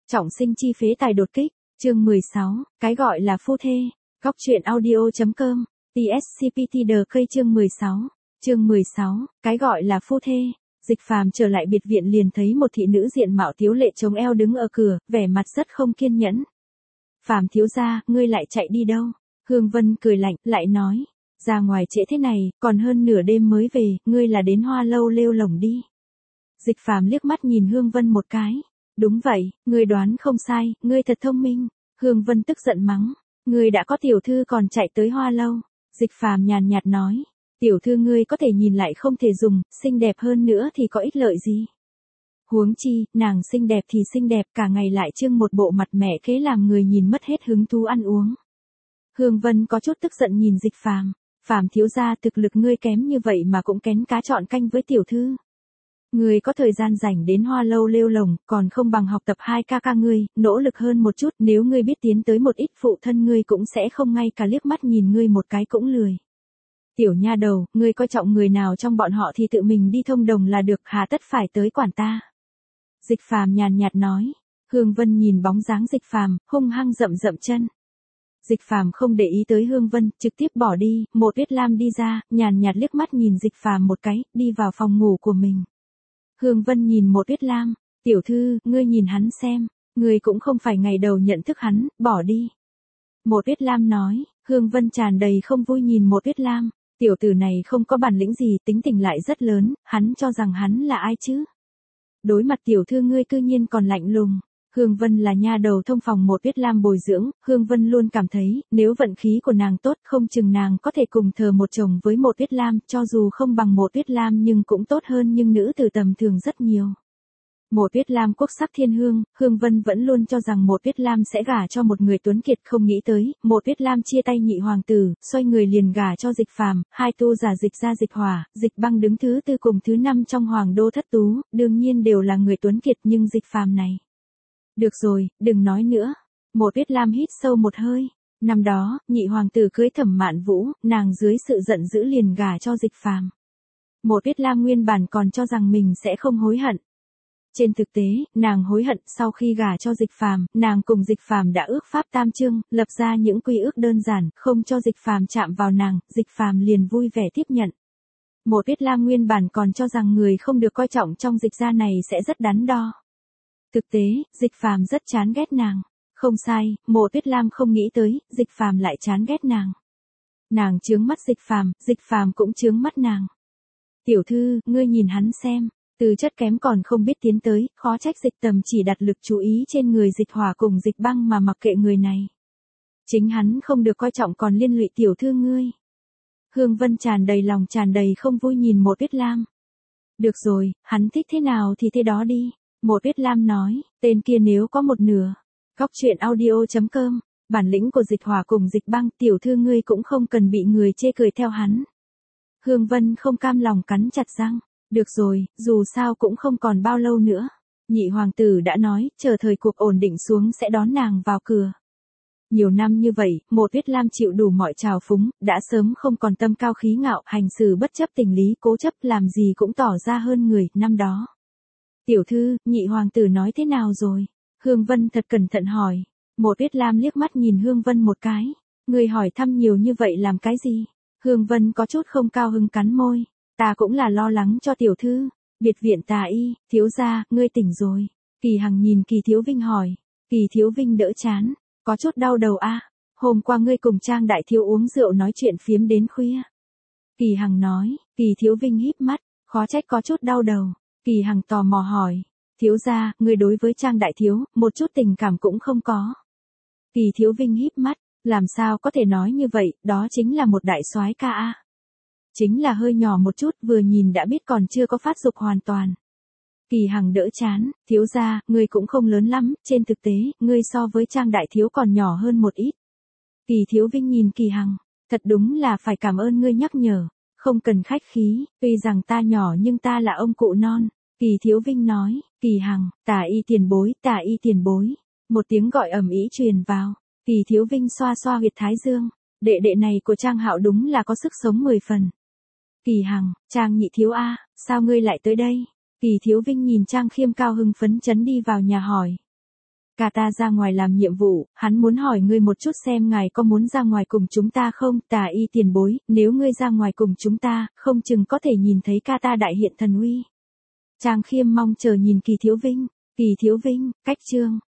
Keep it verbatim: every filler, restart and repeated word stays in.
Trọng sinh chi phế tài đột kích, chương mười sáu, cái gọi là phu thê, góc truyện audio.com, tê ét xê pê tê The Key chương mười sáu, chương mười sáu, cái gọi là phu thê. Dịch Phàm trở lại biệt viện liền thấy một thị nữ diện mạo tiếu lệ chống eo đứng ở cửa, vẻ mặt rất không kiên nhẫn. Phàm thiếu gia, ngươi lại chạy đi đâu? Hương Vân cười lạnh, lại nói, ra ngoài trễ thế này, còn hơn nửa đêm mới về, ngươi là đến Hoa Lâu lêu lổng đi. Dịch Phàm liếc mắt nhìn Hương Vân một cái. Đúng vậy, ngươi đoán không sai, ngươi thật thông minh. Hương Vân tức giận mắng, ngươi đã có tiểu thư còn chạy tới Hoa Lâu. Dịch Phàm nhàn nhạt nói, tiểu thư ngươi có thể nhìn lại không thể dùng, xinh đẹp hơn nữa thì có ích lợi gì. Huống chi, nàng xinh đẹp thì xinh đẹp, cả ngày lại trưng một bộ mặt mẹ kế làm người nhìn mất hết hứng thú ăn uống. Hương Vân có chút tức giận nhìn Dịch Phàm, Phàm thiếu gia thực lực ngươi kém như vậy mà cũng kén cá chọn canh với tiểu thư. Ngươi có thời gian rảnh đến Hoa Lâu lêu lồng, còn không bằng học tập hai ca ca ngươi, nỗ lực hơn một chút, nếu ngươi biết tiến tới một ít phụ thân ngươi cũng sẽ không ngay cả liếc mắt nhìn ngươi một cái cũng lười. Tiểu nha đầu, ngươi coi trọng người nào trong bọn họ thì tự mình đi thông đồng là được, hà tất phải tới quản ta. Dịch Phàm nhàn nhạt nói. Hương Vân nhìn bóng dáng Dịch Phàm, hung hăng dậm dậm chân. Dịch Phàm không để ý tới Hương Vân, trực tiếp bỏ đi, Mộ Tuyết Lam đi ra, nhàn nhạt liếc mắt nhìn Dịch Phàm một cái, đi vào phòng ngủ của mình. Hương Vân nhìn Mộ Tuyết Lam, tiểu thư, ngươi nhìn hắn xem, ngươi cũng không phải ngày đầu nhận thức hắn, bỏ đi. Mộ Tuyết Lam nói. Hương Vân tràn đầy không vui nhìn Mộ Tuyết Lam, tiểu tử này không có bản lĩnh gì, tính tình lại rất lớn, hắn cho rằng hắn là ai chứ? Đối mặt tiểu thư ngươi cư nhiên còn lạnh lùng. Hương Vân là nha đầu thông phòng Mộ Tuyết Lam bồi dưỡng, Hương Vân luôn cảm thấy, nếu vận khí của nàng tốt không chừng nàng có thể cùng thờ một chồng với Mộ Tuyết Lam, cho dù không bằng Mộ Tuyết Lam nhưng cũng tốt hơn nhưng nữ từ tầm thường rất nhiều. Mộ Tuyết Lam quốc sắc thiên hương, Hương Vân vẫn luôn cho rằng Mộ Tuyết Lam sẽ gả cho một người tuấn kiệt, không nghĩ tới, Mộ Tuyết Lam chia tay nhị hoàng tử, xoay người liền gả cho Dịch Phàm, hai tu giả Dịch gia Dịch Hỏa, Dịch Băng đứng thứ tư cùng thứ năm trong hoàng đô thất tú, đương nhiên đều là người tuấn kiệt nhưng Dịch Phàm này. Được rồi, đừng nói nữa. Mộ Tuyết Lam hít sâu một hơi. Năm đó, nhị hoàng tử cưới Thẩm Mạn Vũ, nàng dưới sự giận dữ liền gả cho Dịch Phàm. Mộ Tuyết Lam nguyên bản còn cho rằng mình sẽ không hối hận. Trên thực tế, nàng hối hận, sau khi gả cho Dịch Phàm, nàng cùng Dịch Phàm đã ước pháp tam chương, lập ra những quy ước đơn giản, không cho Dịch Phàm chạm vào nàng, Dịch Phàm liền vui vẻ tiếp nhận. Mộ Tuyết Lam nguyên bản còn cho rằng người không được coi trọng trong Dịch gia này sẽ rất đắn đo. Thực tế, Dịch Phàm rất chán ghét nàng. Không sai, Mộ Tuyết Lam không nghĩ tới, Dịch Phàm lại chán ghét nàng. Nàng chướng mắt Dịch Phàm, Dịch Phàm cũng chướng mắt nàng. Tiểu thư, ngươi nhìn hắn xem, từ chất kém còn không biết tiến tới, khó trách Dịch Tầm chỉ đặt lực chú ý trên người Dịch Hỏa cùng Dịch Băng mà mặc kệ người này. Chính hắn không được coi trọng còn liên lụy tiểu thư ngươi. Hương Vân tràn đầy lòng tràn đầy không vui nhìn Mộ Tuyết Lam. Được rồi, hắn thích thế nào thì thế đó đi. Mộ Tuyết Lam nói, tên kia nếu có một nửa. Góc truyện audio.com, bản lĩnh của Dịch Hỏa cùng Dịch Băng, tiểu thư ngươi cũng không cần bị người chê cười theo hắn. Hương Vân không cam lòng cắn chặt răng. Được rồi, dù sao cũng không còn bao lâu nữa. Nhị hoàng tử đã nói, chờ thời cuộc ổn định xuống sẽ đón nàng vào cửa. Nhiều năm như vậy, Mộ Tuyết Lam chịu đủ mọi trào phúng, đã sớm không còn tâm cao khí ngạo, hành xử bất chấp tình lý, cố chấp làm gì cũng tỏ ra hơn người, năm đó. Tiểu thư, nhị hoàng tử nói thế nào rồi? Hương Vân thật cẩn thận hỏi. Mộ Tuyết Lam liếc mắt nhìn Hương Vân một cái. Người hỏi thăm nhiều như vậy làm cái gì? Hương Vân có chút không cao hứng cắn môi. Ta cũng là lo lắng cho tiểu thư. Biệt viện Tà Y, thiếu gia, ngươi tỉnh rồi. Kỳ Hằng nhìn Kỳ Thiếu Vinh hỏi. Kỳ Thiếu Vinh đỡ chán. Có chút đau đầu a. À? Hôm qua ngươi cùng Trang đại thiếu uống rượu nói chuyện phiếm đến khuya. Kỳ Hằng nói. Kỳ Thiếu Vinh híp mắt. Khó trách có chút đau đầu. Kỳ Hằng tò mò hỏi. Thiếu gia, ngươi đối với Trang đại thiếu, một chút tình cảm cũng không có. Kỳ Thiếu Vinh híp mắt. Làm sao có thể nói như vậy, đó chính là một đại soái ca a. Chính là hơi nhỏ một chút, vừa nhìn đã biết còn chưa có phát dục hoàn toàn. Kỳ Hằng đỡ chán, thiếu gia, ngươi cũng không lớn lắm, trên thực tế, ngươi so với Trang đại thiếu còn nhỏ hơn một ít. Kỳ Thiếu Vinh nhìn Kỳ Hằng, thật đúng là phải cảm ơn ngươi nhắc nhở, không cần khách khí, tuy rằng ta nhỏ nhưng ta là ông cụ non. Kỳ Thiếu Vinh nói. Kỳ Hằng, Tà Y tiền bối, Tà Y tiền bối. Một tiếng gọi ầm ĩ truyền vào. Kỳ Thiếu Vinh xoa xoa huyệt thái dương, đệ đệ này của Trang Hạo đúng là có sức sống mười phần. Kỳ Hằng, Trang nhị thiếu a, sao ngươi lại tới đây? Kỳ Thiếu Vinh nhìn Trang Khiêm cao hưng phấn chấn đi vào nhà hỏi. Cả ta ra ngoài làm nhiệm vụ, hắn muốn hỏi ngươi một chút xem ngài có muốn ra ngoài cùng chúng ta không, Tà Y tiền bối, nếu ngươi ra ngoài cùng chúng ta, không chừng có thể nhìn thấy ca ta đại hiện thần uy. Trang Khiêm mong chờ nhìn Kỳ Thiếu Vinh, Kỳ Thiếu Vinh, cách chương.